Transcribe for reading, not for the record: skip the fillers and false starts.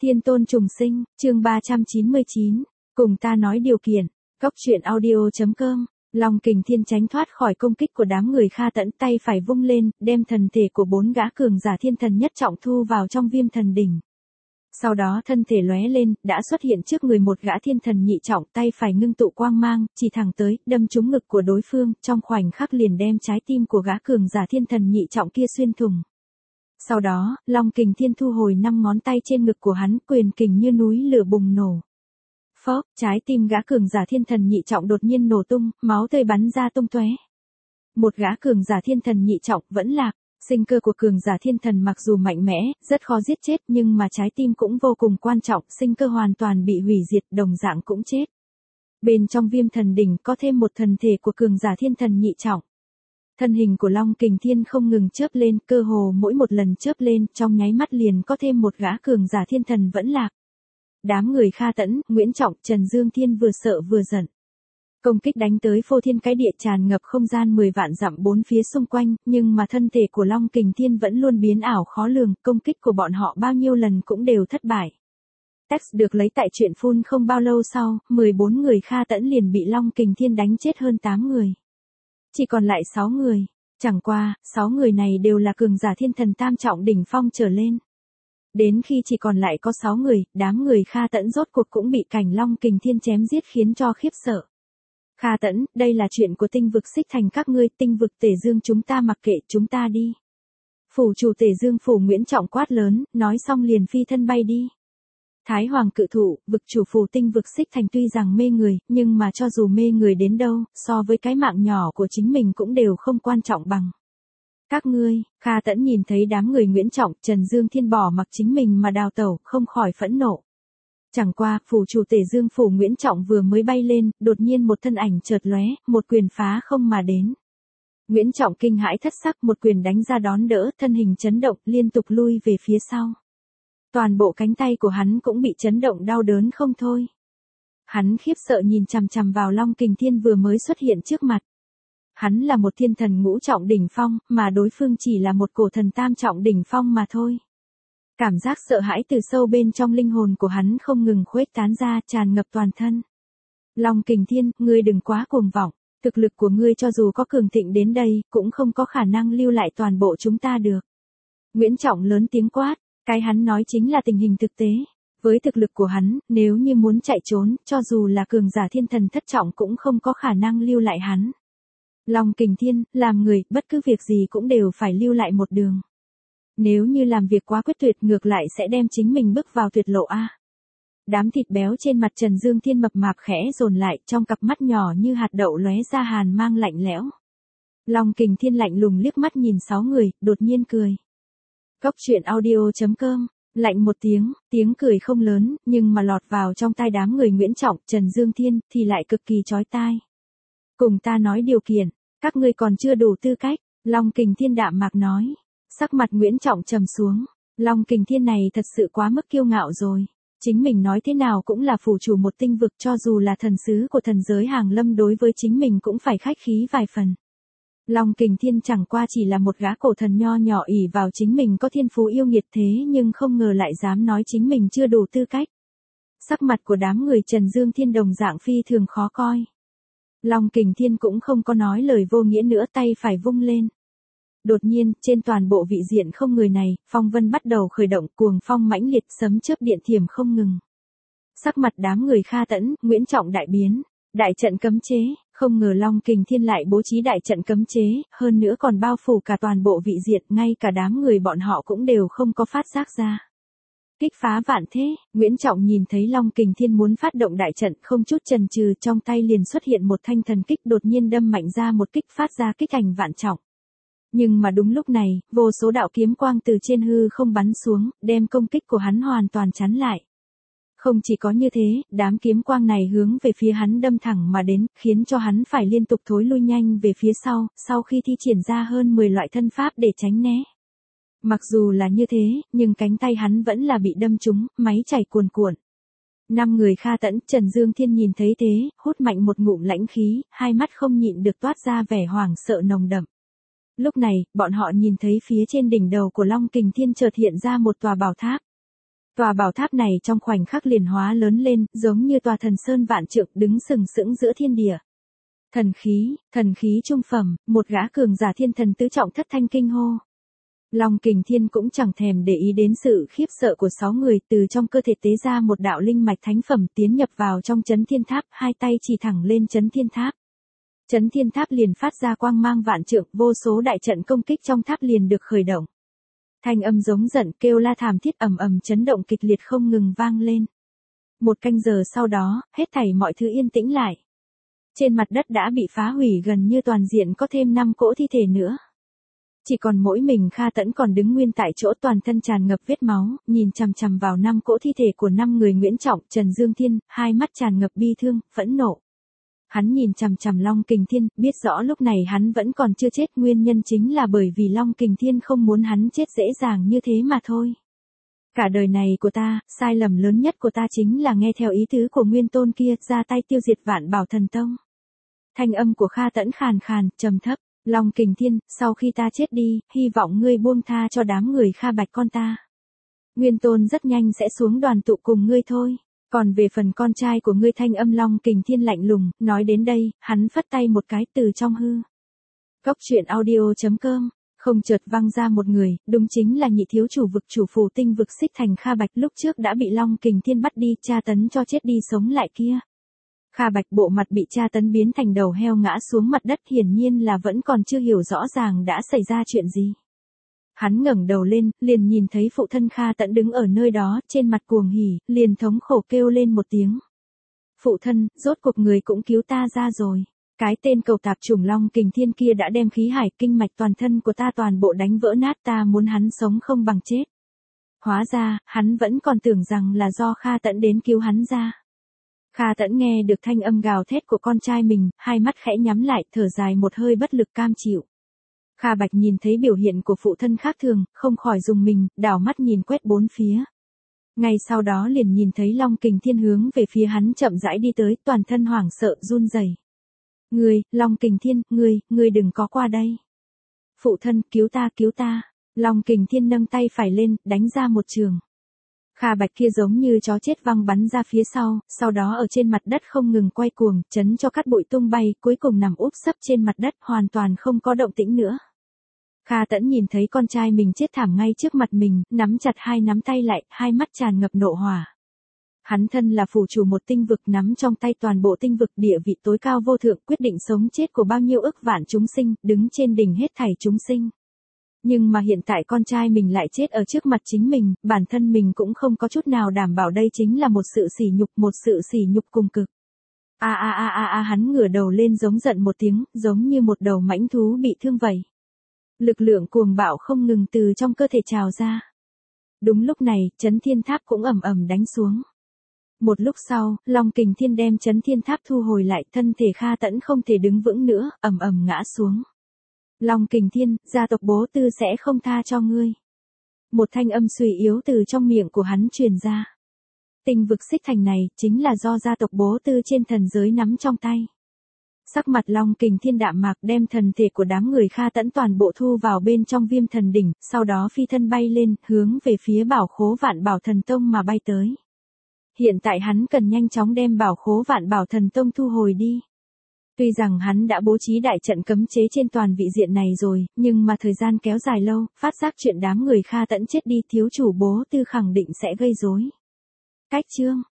Thiên tôn trùng sinh, chương 399, cùng ta nói điều kiện, góc truyện audio.com, Long Kình Thiên tránh thoát khỏi công kích của đám người Kha Tẫn, tay phải vung lên, đem thần thể của 4 gã cường giả thiên thần nhất trọng thu vào trong Viêm Thần Đỉnh. Sau đó thân thể lóe lên, đã xuất hiện trước người một gã thiên thần nhị trọng, tay phải ngưng tụ quang mang, chỉ thẳng tới, đâm trúng ngực của đối phương, trong khoảnh khắc liền đem trái tim của gã cường giả thiên thần nhị trọng kia xuyên thủng. Sau đó, Long Kình Thiên thu hồi 5 ngón tay trên ngực của hắn, quyền kình như núi lửa bùng nổ. Phốc, trái tim gã cường giả thiên thần nhị trọng đột nhiên nổ tung, máu tươi bắn ra tung tóe. Một gã cường giả thiên thần nhị trọng vẫn lạc. Sinh cơ của cường giả thiên thần mặc dù mạnh mẽ, rất khó giết chết, nhưng mà trái tim cũng vô cùng quan trọng, sinh cơ hoàn toàn bị hủy diệt, đồng dạng cũng chết. Bên trong Viêm Thần Đỉnh có thêm một thần thể của cường giả thiên thần nhị trọng. Thân hình của Long Kình Thiên không ngừng chớp lên, cơ hồ mỗi một lần chớp lên, trong nháy mắt liền có thêm một gã cường giả thiên thần vẫn lạc. Đám người Kha Tẫn, Nguyễn Trọng, Trần Dương Thiên vừa sợ vừa giận. Công kích đánh tới phô thiên cái địa, tràn ngập không gian 10 vạn dặm bốn phía xung quanh, nhưng mà thân thể của Long Kình Thiên vẫn luôn biến ảo khó lường, công kích của bọn họ bao nhiêu lần cũng đều thất bại. Text được lấy tại truyện Phun không bao lâu sau, 14 người Kha Tẫn liền bị Long Kình Thiên đánh chết hơn 8 người. Chỉ còn lại 6 người, chẳng qua, 6 người này đều là cường giả thiên thần tam trọng đỉnh phong trở lên. Đến khi chỉ còn lại có 6 người, đám người Kha Tẫn rốt cuộc cũng bị cảnh Long Kình Thiên chém giết khiến cho khiếp sợ. Kha Tẫn, đây là chuyện của tinh vực Xích Thành các ngươi, tinh vực Tể Dương chúng ta mặc kệ, chúng ta đi. Phủ chủ Tể Dương phủ Nguyễn Trọng quát lớn, nói xong liền phi thân bay đi. Thái Hoàng cự thụ, vực chủ phủ tinh vực Xích Thành tuy rằng mê người, nhưng mà cho dù mê người đến đâu, so với cái mạng nhỏ của chính mình cũng đều không quan trọng bằng. Các ngươi, Kha Tẫn nhìn thấy đám người Nguyễn Trọng, Trần Dương Thiên bỏ mặc chính mình mà đào tẩu, không khỏi phẫn nộ. Chẳng qua, phủ chủ Tể Dương phủ Nguyễn Trọng vừa mới bay lên, đột nhiên một thân ảnh chợt lóe, một quyền phá không mà đến. Nguyễn Trọng kinh hãi thất sắc, một quyền đánh ra đón đỡ, thân hình chấn động, liên tục lui về phía sau. Toàn bộ cánh tay của hắn cũng bị chấn động đau đớn không thôi. Hắn khiếp sợ nhìn chằm chằm vào Long Kình Thiên vừa mới xuất hiện trước mặt. Hắn là một thiên thần ngũ trọng đỉnh phong, mà đối phương chỉ là một cổ thần tam trọng đỉnh phong mà thôi. Cảm giác sợ hãi từ sâu bên trong linh hồn của hắn không ngừng khuếch tán ra, tràn ngập toàn thân. Long Kình Thiên, ngươi đừng quá cuồng vọng, thực lực của ngươi cho dù có cường thịnh đến đây, cũng không có khả năng lưu lại toàn bộ chúng ta được. Nguyễn Trọng lớn tiếng quát, cái hắn nói chính là tình hình thực tế. Với thực lực của hắn, nếu như muốn chạy trốn, cho dù là cường giả thiên thần thất trọng cũng không có khả năng lưu lại hắn. Long Kình Thiên, làm người, bất cứ việc gì cũng đều phải lưu lại một đường. Nếu như làm việc quá quyết tuyệt ngược lại sẽ đem chính mình bước vào tuyệt lộ a. Đám thịt béo trên mặt Trần Dương Thiên mập mạp khẽ dồn lại, trong cặp mắt nhỏ như hạt đậu lóe ra hàn mang lạnh lẽo. Long Kình Thiên lạnh lùng liếc mắt nhìn 6 người, đột nhiên cười. Góc truyện audio.com, lạnh một tiếng cười không lớn, nhưng mà lọt vào trong tai đám người Nguyễn Trọng, Trần Dương Thiên, thì lại cực kỳ chói tai. Cùng ta nói điều kiện, các ngươi còn chưa đủ tư cách, Long Kình Thiên đạm mạc nói. Sắc mặt Nguyễn Trọng trầm xuống, Long Kình Thiên này thật sự quá mức kiêu ngạo rồi. Chính mình nói thế nào cũng là phủ chủ một tinh vực, cho dù là thần sứ của thần giới hàng lâm đối với chính mình cũng phải khách khí vài phần. Long Kình Thiên chẳng qua chỉ là một gã cổ thần nho nhỏ ỷ vào chính mình có thiên phú yêu nghiệt thế nhưng không ngờ lại dám nói chính mình chưa đủ tư cách. Sắc mặt của đám người Trần Dương Thiên đồng dạng phi thường khó coi. Long Kình Thiên cũng không có nói lời vô nghĩa nữa, tay phải vung lên. Đột nhiên, trên toàn bộ vị diện không người này, phong vân bắt đầu khởi động, cuồng phong mãnh liệt, sấm chớp điện thiểm không ngừng. Sắc mặt đám người Kha Tẫn, Nguyễn Trọng đại biến, đại trận cấm chế, không ngờ Long Kình Thiên lại bố trí đại trận cấm chế, hơn nữa còn bao phủ cả toàn bộ vị diện, ngay cả đám người bọn họ cũng đều không có phát giác ra. Kích phá vạn thế, Nguyễn Trọng nhìn thấy Long Kình Thiên muốn phát động đại trận, không chút chần chừ, trong tay liền xuất hiện một thanh thần kích, đột nhiên đâm mạnh ra một kích, phát ra kích ảnh vạn trọng. Nhưng mà đúng lúc này, vô số đạo kiếm quang từ trên hư không bắn xuống, đem công kích của hắn hoàn toàn chắn lại. Không chỉ có như thế, đám kiếm quang này hướng về phía hắn đâm thẳng mà đến, khiến cho hắn phải liên tục thối lui nhanh về phía sau khi thi triển ra hơn 10 loại thân pháp để tránh né. Mặc dù là như thế, nhưng cánh tay hắn vẫn là bị đâm trúng, máy chảy cuồn cuộn. 5 người Kha Tẫn, Trần Dương Thiên nhìn thấy thế, hút mạnh một ngụm lãnh khí, hai mắt không nhịn được toát ra vẻ hoảng sợ nồng đậm. Lúc này, bọn họ nhìn thấy phía trên đỉnh đầu của Long Kình Thiên chợt hiện ra một tòa bảo tháp. Tòa bảo tháp này trong khoảnh khắc liền hóa lớn lên, giống như tòa thần sơn vạn trượng đứng sừng sững giữa thiên địa. Thần khí trung phẩm, một gã cường giả thiên thần tứ trọng thất thanh kinh hô. Long Kình Thiên cũng chẳng thèm để ý đến sự khiếp sợ của 6 người, từ trong cơ thể tế ra một đạo linh mạch thánh phẩm tiến nhập vào trong Chấn Thiên Tháp, hai tay chỉ thẳng lên Chấn Thiên Tháp. Chấn Thiên Tháp liền phát ra quang mang vạn trượng, vô số đại trận công kích trong tháp liền được khởi động. Thanh âm giống giận kêu la thảm thiết ầm ầm chấn động kịch liệt không ngừng vang lên. Một canh giờ sau đó, hết thảy mọi thứ yên tĩnh lại. Trên mặt đất đã bị phá hủy gần như toàn diện, có thêm 5 cỗ thi thể nữa. Chỉ còn mỗi mình Kha Tẫn còn đứng nguyên tại chỗ, toàn thân tràn ngập vết máu, nhìn chằm chằm vào 5 cỗ thi thể của 5 người Nguyễn Trọng, Trần Dương Thiên, hai mắt tràn ngập bi thương, phẫn nộ. Hắn nhìn chằm chằm Long Kình Thiên, biết rõ lúc này hắn vẫn còn chưa chết, nguyên nhân chính là bởi vì Long Kình Thiên không muốn hắn chết dễ dàng như thế mà thôi. Cả đời này của ta, sai lầm lớn nhất của ta chính là nghe theo ý tứ của Nguyên Tôn kia, ra tay tiêu diệt Vạn Bảo Thần Tông. Thanh âm của Kha Tẫn khàn khàn, trầm thấp. Long Kình Thiên, sau khi ta chết đi, hy vọng ngươi buông tha cho đám người Kha Bạch con ta. Nguyên Tôn rất nhanh sẽ xuống đoàn tụ cùng ngươi thôi. Còn về phần con trai của ngươi, thanh âm Long Kình Thiên lạnh lùng, nói đến đây, hắn phất tay một cái từ trong hư. Góc truyện audio.com, không chợt vang ra một người, đúng chính là nhị thiếu chủ vực chủ phù tinh vực Xích Thành Kha Bạch, lúc trước đã bị Long Kình Thiên bắt đi, tra tấn cho chết đi sống lại kia. Kha Bạch bộ mặt bị tra tấn biến thành đầu heo ngã xuống mặt đất, hiển nhiên là vẫn còn chưa hiểu rõ ràng đã xảy ra chuyện gì. Hắn ngẩng đầu lên, liền nhìn thấy phụ thân Kha Tẫn đứng ở nơi đó, trên mặt cuồng hỉ, liền thống khổ kêu lên một tiếng. Phụ thân, rốt cuộc người cũng cứu ta ra rồi. Cái tên cầu tạp chủng Long Kình Thiên kia đã đem khí hải kinh mạch toàn thân của ta toàn bộ đánh vỡ nát, ta muốn hắn sống không bằng chết. Hóa ra, hắn vẫn còn tưởng rằng là do Kha Tẫn đến cứu hắn ra. Kha Tẫn nghe được thanh âm gào thét của con trai mình, hai mắt khẽ nhắm lại, thở dài một hơi bất lực cam chịu. Kha Bạch nhìn thấy biểu hiện của phụ thân khác thường, không khỏi rùng mình, đảo mắt nhìn quét bốn phía. Ngay sau đó liền nhìn thấy Long Kình Thiên hướng về phía hắn chậm rãi đi tới, toàn thân hoảng sợ run rẩy. Ngươi, Long Kình Thiên, ngươi đừng có qua đây. Phụ thân, cứu ta. Long Kình Thiên nâng tay phải lên, đánh ra một trường. Kha Bạch kia giống như chó chết văng bắn ra phía sau đó ở trên mặt đất không ngừng quay cuồng, chấn cho cát bụi tung bay, cuối cùng nằm úp sấp trên mặt đất, hoàn toàn không có động tĩnh nữa. Kha Tẫn nhìn thấy con trai mình chết thảm ngay trước mặt mình, nắm chặt hai nắm tay lại, hai mắt tràn ngập nộ hỏa. Hắn thân là phủ chủ một tinh vực, nắm trong tay toàn bộ tinh vực, địa vị tối cao vô thượng, quyết định sống chết của bao nhiêu ức vạn chúng sinh, đứng trên đỉnh hết thảy chúng sinh. Nhưng mà hiện tại con trai mình lại chết ở trước mặt chính mình, bản thân mình cũng không có chút nào đảm bảo, đây chính là một sự sỉ nhục cùng cực. Hắn ngửa đầu lên giống giận một tiếng, giống như một đầu mãnh thú bị thương vậy. Lực lượng cuồng bạo không ngừng từ trong cơ thể trào ra. Đúng lúc này, Chấn Thiên Tháp cũng ầm ầm đánh xuống. Một lúc sau, Long Kình Thiên đem Chấn Thiên Tháp thu hồi lại, thân thể Kha Tẫn không thể đứng vững nữa, ầm ầm ngã xuống. Long Kình Thiên, gia tộc Bố Tư sẽ không tha cho ngươi. Một thanh âm suy yếu từ trong miệng của hắn truyền ra. Tinh vực Xích Thành này, chính là do gia tộc Bố Tư trên thần giới nắm trong tay. Sắc mặt Long Kình Thiên đạm mạc, đem thần thể của đám người Kha Tẫn toàn bộ thu vào bên trong Viêm Thần Đỉnh, sau đó phi thân bay lên, hướng về phía bảo khố Vạn Bảo Thần Tông mà bay tới. Hiện tại hắn cần nhanh chóng đem bảo khố Vạn Bảo Thần Tông thu hồi đi. Tuy rằng hắn đã bố trí đại trận cấm chế trên toàn vị diện này rồi, nhưng mà thời gian kéo dài lâu, phát giác chuyện đám người Kha Tẫn chết đi, thiếu chủ Bố Tư khẳng định sẽ gây rối. Cách chương